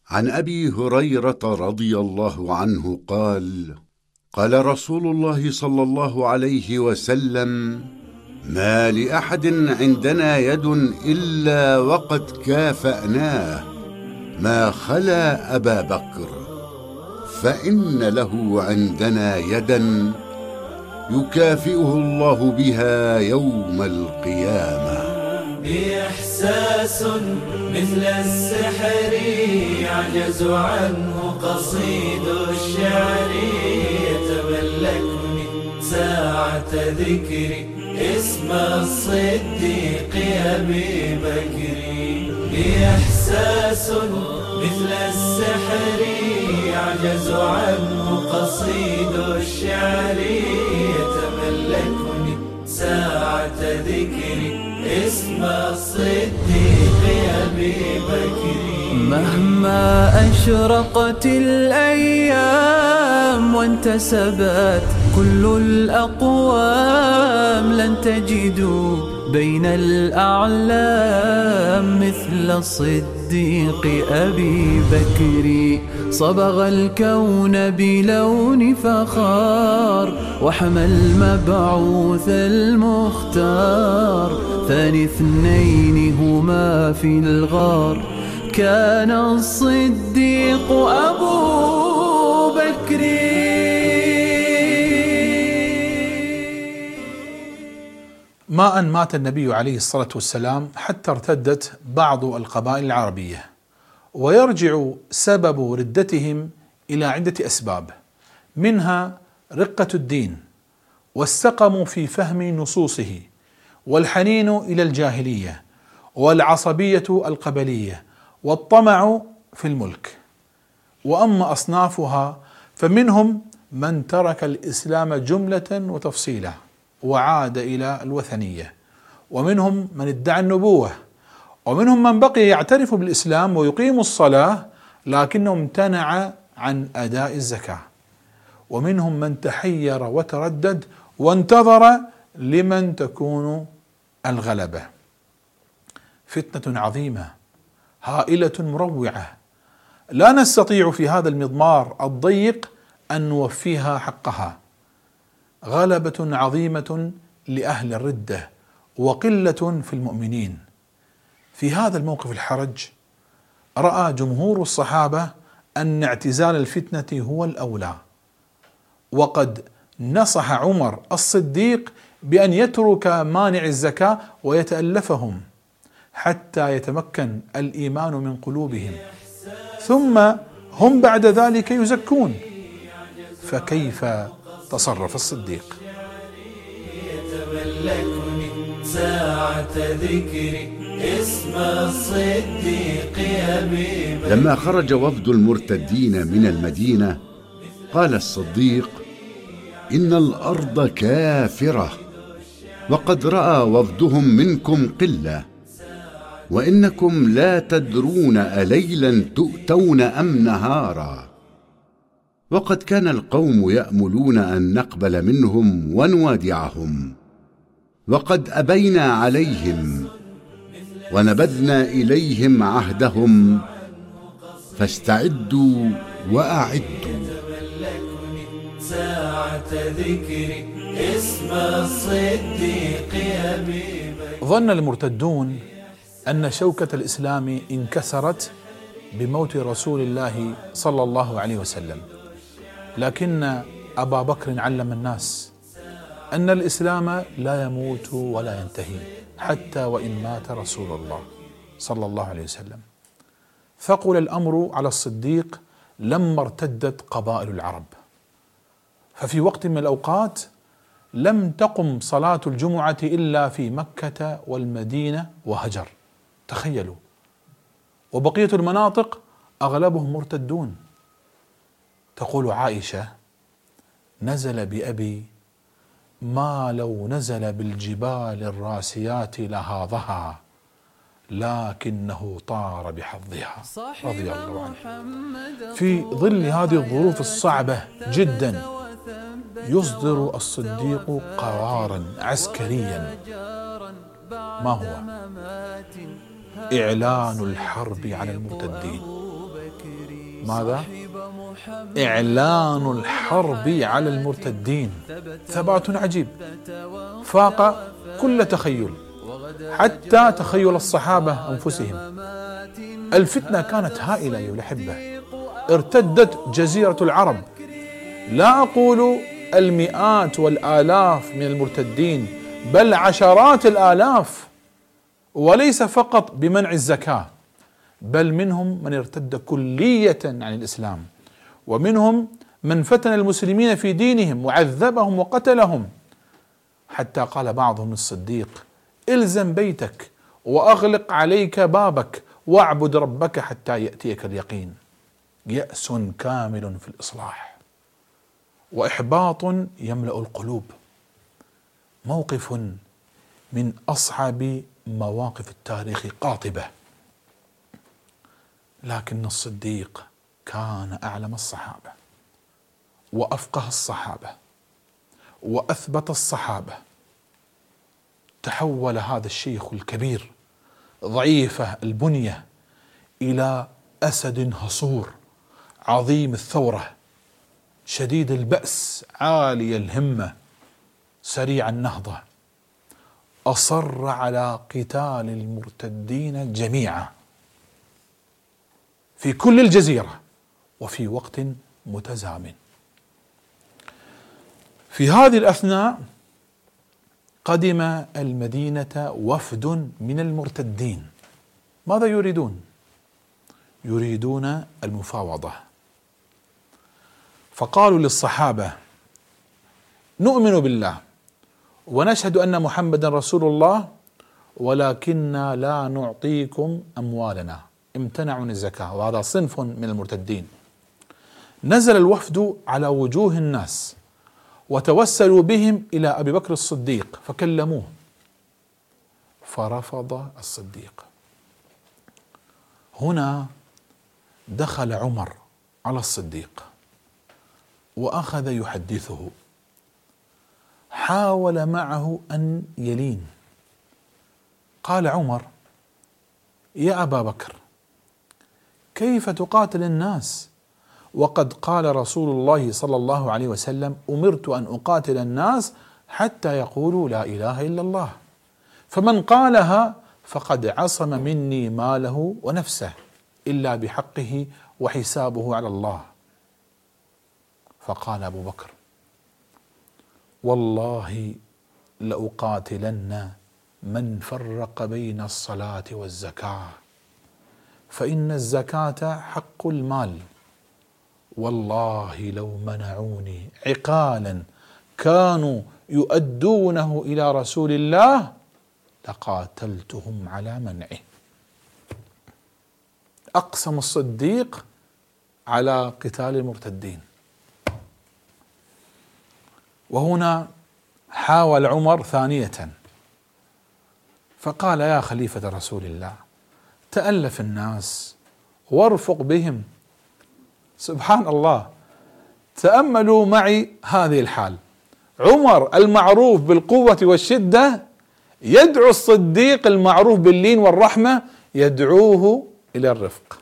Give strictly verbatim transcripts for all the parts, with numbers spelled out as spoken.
عن أبي هريرة رضي الله عنه قال: قال رسول الله صلى الله عليه وسلم: ما لأحد عندنا يد إلا وقد كافأناه ما خلا أبا بكر، فإن له عندنا يدا يكافئه الله بها يوم القيامة. بإحساس مثل السحر يعجز عنه قصيد الشعر، يتملكني ساعة ذكري اسم الصديق أبي بكر. بإحساس مثل السحر يعجز عنه قصيد الشعر، يتملكني ساعة ذكري اسم الصديق أبي بكر. مهما أشرقت الأيام وانتسبت كل الأقوام، لن تجدوا بين الأعلام مثل الصديق أبي بكر. صبغ الكون بلون فخار وحمى المبعوث المختار، ثاني اثنين هما في الغار كان الصديق أبو بكر. ما أن مات النبي عليه الصلاة والسلام حتى ارتدت بعض القبائل العربية، ويرجع سبب ردتهم إلى عدة أسباب، منها رقة الدين والسقم في فهم نصوصه والحنين إلى الجاهلية والعصبية القبلية والطمع في الملك. وأما أصنافها فمنهم من ترك الإسلام جملة وتفصيلا وعاد إلى الوثنية، ومنهم من ادعى النبوة، ومنهم من بقي يعترف بالإسلام ويقيم الصلاة لكنه امتنع عن أداء الزكاة، ومنهم من تحير وتردد وانتظر لمن تكون الغلبة. فتنة عظيمة هائلة مروعة لا نستطيع في هذا المضمار الضيق أن نوفيها حقها. غلبة عظيمة لأهل الردة وقلة في المؤمنين. في هذا الموقف الحرج رأى جمهور الصحابة أن اعتزال الفتنة هو الأولى، وقد نصح عمر الصديق بأن يترك مانع الزكاة ويتألفهم حتى يتمكن الإيمان من قلوبهم، ثم هم بعد ذلك يزكون. فكيف تصرف الصديق؟ يتملكني ساعة ذكري اسم الصديق أبي بكر. لما خرج وفد المرتدين من المدينة قال الصديق: إن الأرض كافرة، وقد رأى وفدهم منكم قلة، وإنكم لا تدرون أليلا تؤتون أم نهارا، وقد كان القوم يأملون أن نقبل منهم ونوادعهم، وقد أبينا عليهم ونبذنا إليهم عهدهم، فاستعدوا وأعدوا. ساعة ذكري اسم الصديق أبي بكر. ظن المرتدون أن شوكة الإسلام انكسرت بموت رسول الله صلى الله عليه وسلم، لكن أبا بكر علم الناس أن الإسلام لا يموت ولا ينتهي حتى وإن مات رسول الله صلى الله عليه وسلم. ثقل الأمر على الصديق لما ارتدت قبائل العرب، ففي وقت من الأوقات لم تقم صلاة الجمعة إلا في مكة والمدينة وهجر، تخيلوا، وبقية المناطق أغلبهم مرتدون. تقول عائشة: نزل بأبي ما لو نزل بالجبال الراسيات لهاضها، لكنه طار بحظها رضي الله عنه. في ظل هذه الظروف الصعبة جدا يصدر الصديق قرارا عسكريا، ما هو؟ إعلان الحرب على المرتدين. ماذا؟ إعلان الحرب على المرتدين. ثبات عجيب فاق كل تخيل، حتى تخيل الصحابة أنفسهم. الفتنة كانت هائلة أيها الأحبة، ارتدت جزيرة العرب، لا أقول المئات والآلاف من المرتدين، بل عشرات الآلاف، وليس فقط بمنع الزكاة، بل منهم من ارتد كلية عن الإسلام، ومنهم من فتن المسلمين في دينهم وعذبهم وقتلهم، حتى قال بعضهم الصديق: الزم بيتك وأغلق عليك بابك واعبد ربك حتى يأتيك اليقين. يأس كامل في الإصلاح وإحباط يملأ القلوب، موقف من أصعب مواقف التاريخ قاطبة. لكن الصديق كان أعلم الصحابة وأفقه الصحابة وأثبت الصحابة. تحول هذا الشيخ الكبير ضعيفة البنية إلى أسد هصور عظيم الثورة، شديد البأس، عالي الهمة، سريع النهضة. أصر على قتال المرتدين جميعا في كل الجزيرة وفي وقت متزامن. في هذه الأثناء قدم المدينة وفد من المرتدين. ماذا يريدون؟ يريدون المفاوضة. فقالوا للصحابة: نؤمن بالله ونشهد أن محمدا رسول الله، ولكننا لا نعطيكم أموالنا. امتنعوا عن الزكاة، وهذا صنف من المرتدين. نزل الوفد على وجوه الناس وتوسلوا بهم إلى أبي بكر الصديق فكلموه، فرفض الصديق. هنا دخل عمر على الصديق وأخذ يحدثه، حاول معه أن يلين. قال عمر: يا أبا بكر، كيف تقاتل الناس وقد قال رسول الله صلى الله عليه وسلم: أمرت أن أقاتل الناس حتى يقولوا لا إله إلا الله، فمن قالها فقد عصم مني ماله ونفسه إلا بحقه وحسابه على الله. فقال أبو بكر: والله لأقاتلن من فرق بين الصلاة والزكاة، فإن الزكاة حق المال، والله لو منعوني عقالا كانوا يؤدونه إلى رسول الله لقاتلتهم على منعه. أقسم الصديق على قتال المرتدين. وهنا حاول عمر ثانية فقال: يا خليفة رسول الله، تألف الناس وارفق بهم. سبحان الله، تأملوا معي هذه الحال. عمر المعروف بالقوة والشدة يدعو الصديق المعروف باللين والرحمة، يدعوه إلى الرفق.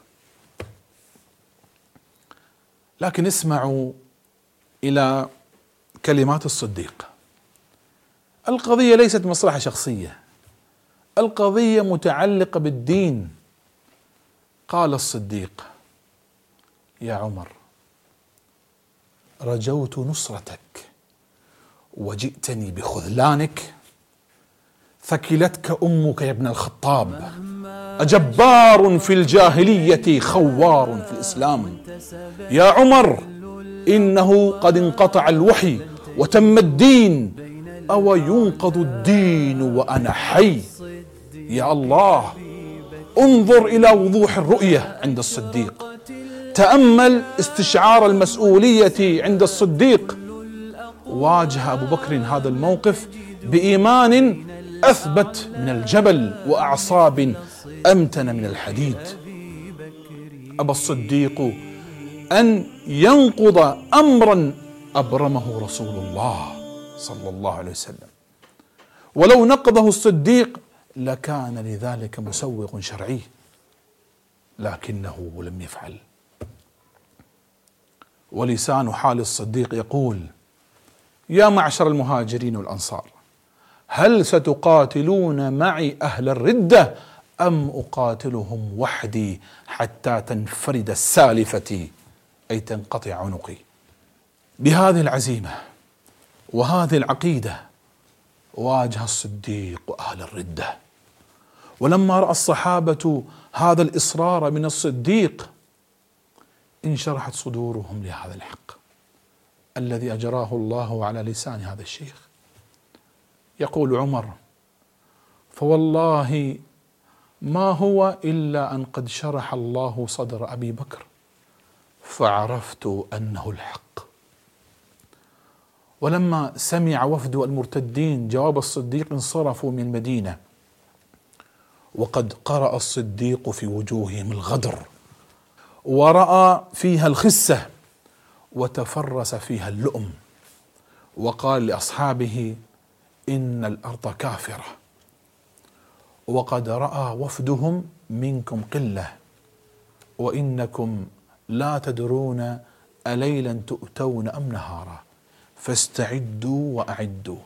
لكن اسمعوا إلى كلمات الصديق. القضية ليست مصلحة شخصية، القضية متعلقة بالدين. قال الصديق: يا عمر، رجوت نصرتك وجئتني بخذلانك، ثكلتك أمك يا ابن الخطاب، أجبار في الجاهلية خوار في الإسلام. يا عمر، إنه قد انقطع الوحي وتم الدين، أو ينقض الدين وأنا حي. يا الله، انظر إلى وضوح الرؤية عند الصديق، تأمل استشعار المسؤولية عند الصديق. واجه أبو بكر هذا الموقف بإيمان أثبت من الجبل وأعصاب أمتن من الحديد. أبى الصديق أن ينقض أمرا أبرمه رسول الله صلى الله عليه وسلم، ولو نقضه الصديق لكان لذلك مسوغ شرعي، لكنه لم يفعل. ولسان حال الصديق يقول: يا معشر المهاجرين والأنصار، هل ستقاتلون معي أهل الردة أم أقاتلهم وحدي حتى تنفرد السالفتي، أي تنقطع عنقي؟ بهذه العزيمة وهذه العقيدة واجه الصديق أهل الردة. ولما رأى الصحابة هذا الإصرار من الصديق انشرحت صدورهم لهذا الحق الذي أجراه الله على لسان هذا الشيخ. يقول عمر: فوالله ما هو إلا أن قد شرح الله صدر أبي بكر فعرفت أنه الحق. ولما سمع وفد المرتدين جواب الصديق انصرفوا من المدينة، وقد قرأ الصديق في وجوههم الغدر ورأى فيها الخسة وتفرس فيها اللؤم، وقال لأصحابه: إن الأرض كافرة، وقد رأى وفدهم منكم قلة، وإنكم لا تدرون أليلا تؤتون أم نهارا، فاستعدوا وأعدوا.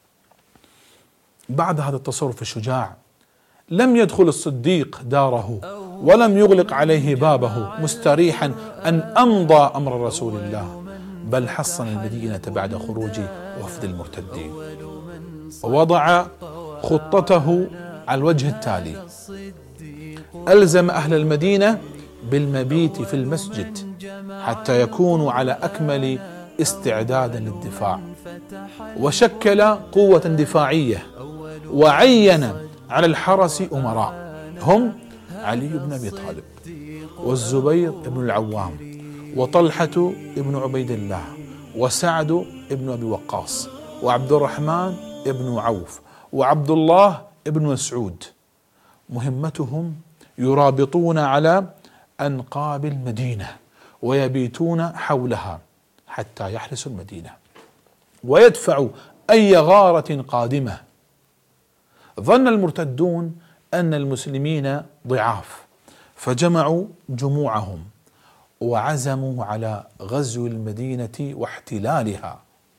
بعد هذا التصرف الشجاع لم يدخل الصديق داره ولم يغلق عليه بابه مستريحا أن أمضى أمر رسول الله، بل حصن المدينة بعد خروج وفد المرتدين، ووضع خطته على الوجه التالي: ألزم أهل المدينة بالمبيت في المسجد حتى يكونوا على أكمل استعداد للدفاع، وشكل قوة دفاعية، وعين على الحرس أمراء هم علي بن أبي طالب والزبير بن العوام وطلحة بن عبيد الله وسعد بن أبي وقاص وعبد الرحمن بن عوف وعبد الله بن مسعود. مهمتهم يرابطون على أنقاب المدينة ويبيتون حولها حتى يحرسوا المدينة ويدفعوا أي غارة قادمة. ظن المرتدون أن المسلمين ضعاف فجمعوا جموعهم وعزموا على غزو المدينة واحتلالها،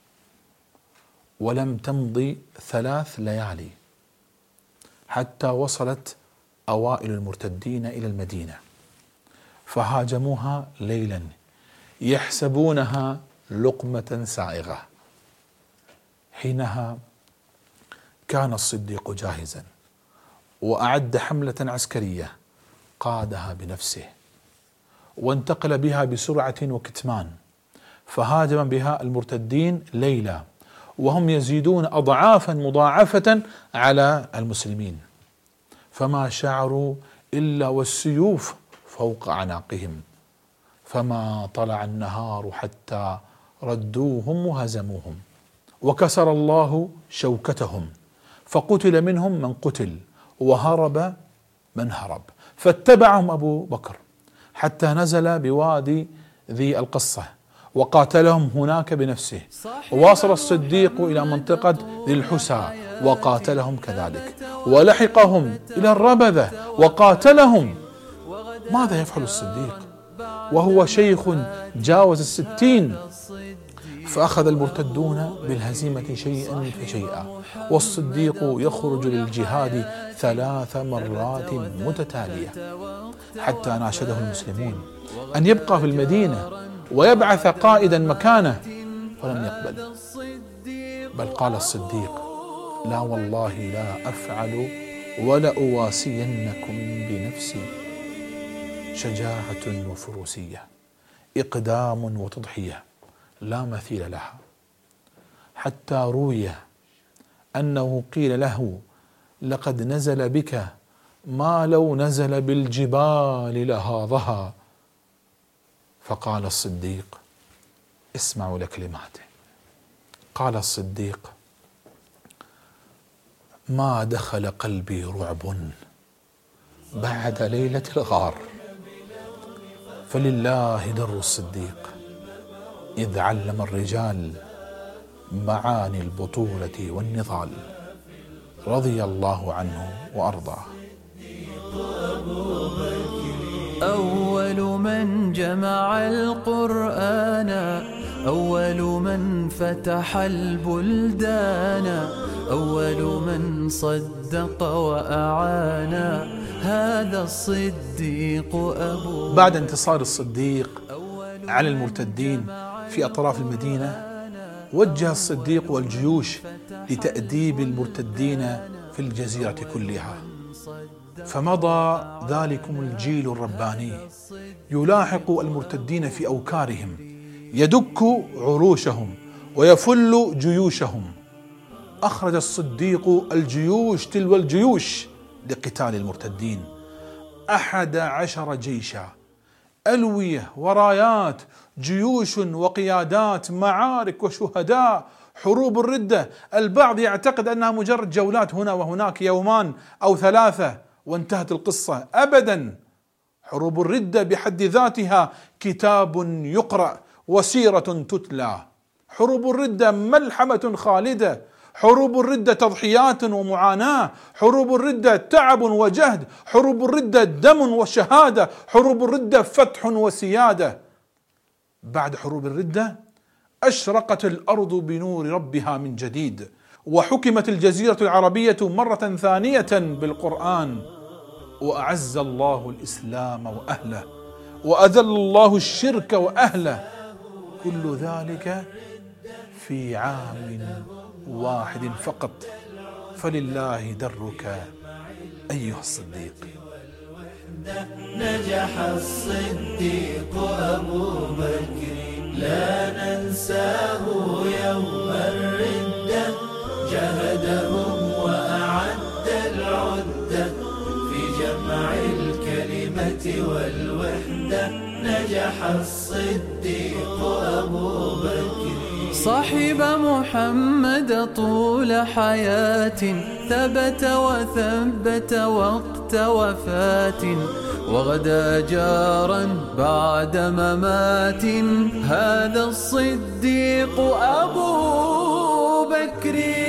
ولم تمض ثلاث ليالي حتى وصلت أوائل المرتدين إلى المدينة فهاجموها ليلا يحسبونها لقمة سائغة. حينها كان الصديق جاهزا وأعد حملة عسكرية قادها بنفسه وانتقل بها بسرعة وكتمان، فهاجم بها المرتدين ليلا وهم يزيدون أضعافا مضاعفة على المسلمين، فما شعروا إلا والسيوف فوق أعناقهم، فما طلع النهار حتى ردوهم وهزموهم، وكسر الله شوكتهم، فقتل منهم من قتل وهرب من هرب، فاتبعهم أبو بكر حتى نزل بوادي ذي القصة وقاتلهم هناك بنفسه، وواصل الصديق إلى منطقة ذي الحسا وقاتلهم كذلك، ولحقهم إلى الربذة وقاتلهم. ماذا يفعل الصديق وهو شيخ جاوز الستين؟ فأخذ المرتدون بالهزيمة شيئا فشيئا، والصديق يخرج للجهاد ثلاث مرات متتالية حتى ناشده المسلمون أن يبقى في المدينة ويبعث قائدا مكانه، فلم يقبل، بل قال الصديق: لا والله لا أفعل ولا أواسينكم بنفسي. شجاعة وفروسية، إقدام وتضحية لا مثيل لها، حتى روي أنه قيل له: لقد نزل بك ما لو نزل بالجبال لهاضها. فقال الصديق: اسمعوا لكلماته. قال الصديق: ما دخل قلبي رعب بعد ليلة الغار، فلله در الصديق إذ علم الرجال معاني البطولة والنضال، رضي الله عنه وأرضاه. أول أول من جمع القرآن، أول من فتح البلدان، أول من صدق وأعان، هذا الصديق أبو. بعد انتصار الصديق على المرتدين في أطراف المدينة، وجه الصديق والجيوش لتأديب المرتدين في الجزيرة كلها، فمضى ذلكم الجيل الرباني يلاحق المرتدين في أوكارهم، يدك عروشهم ويفل جيوشهم. أخرج الصديق الجيوش تلو الجيوش لقتال المرتدين، أحد عشر جيشا، ألوية ورايات، جيوش وقيادات، معارك وشهداء. حروب الردة البعض يعتقد أنها مجرد جولات هنا وهناك، يومان أو ثلاثة وانتهت القصة. أبدا، حروب الردة بحد ذاتها كتاب يقرأ وسيرة تتلى. حروب الردة ملحمة خالدة، حروب الردة تضحيات ومعاناة، حروب الردة تعب وجهد، حروب الردة دم وشهادة، حروب الردة فتح وسيادة. بعد حروب الردة أشرقت الأرض بنور ربها من جديد، وحكمت الجزيرة العربية مرة ثانية بالقرآن، وأعز الله الإسلام وأهله، وأذل الله الشرك وأهله، كل ذلك في عام واحد فقط. فلله درك أيها الصديق. نجح الصديق أبو بكر لا ننساه يوم الردة، جهدهم وأعد العدة في جمع الكلمة والوحدة. نجح الصديق أبو بكر صاحب محمد طول حياة، ثبت وثبت وقت وفاة، وغدا جارا بعد ممات، هذا الصديق أبو بكر.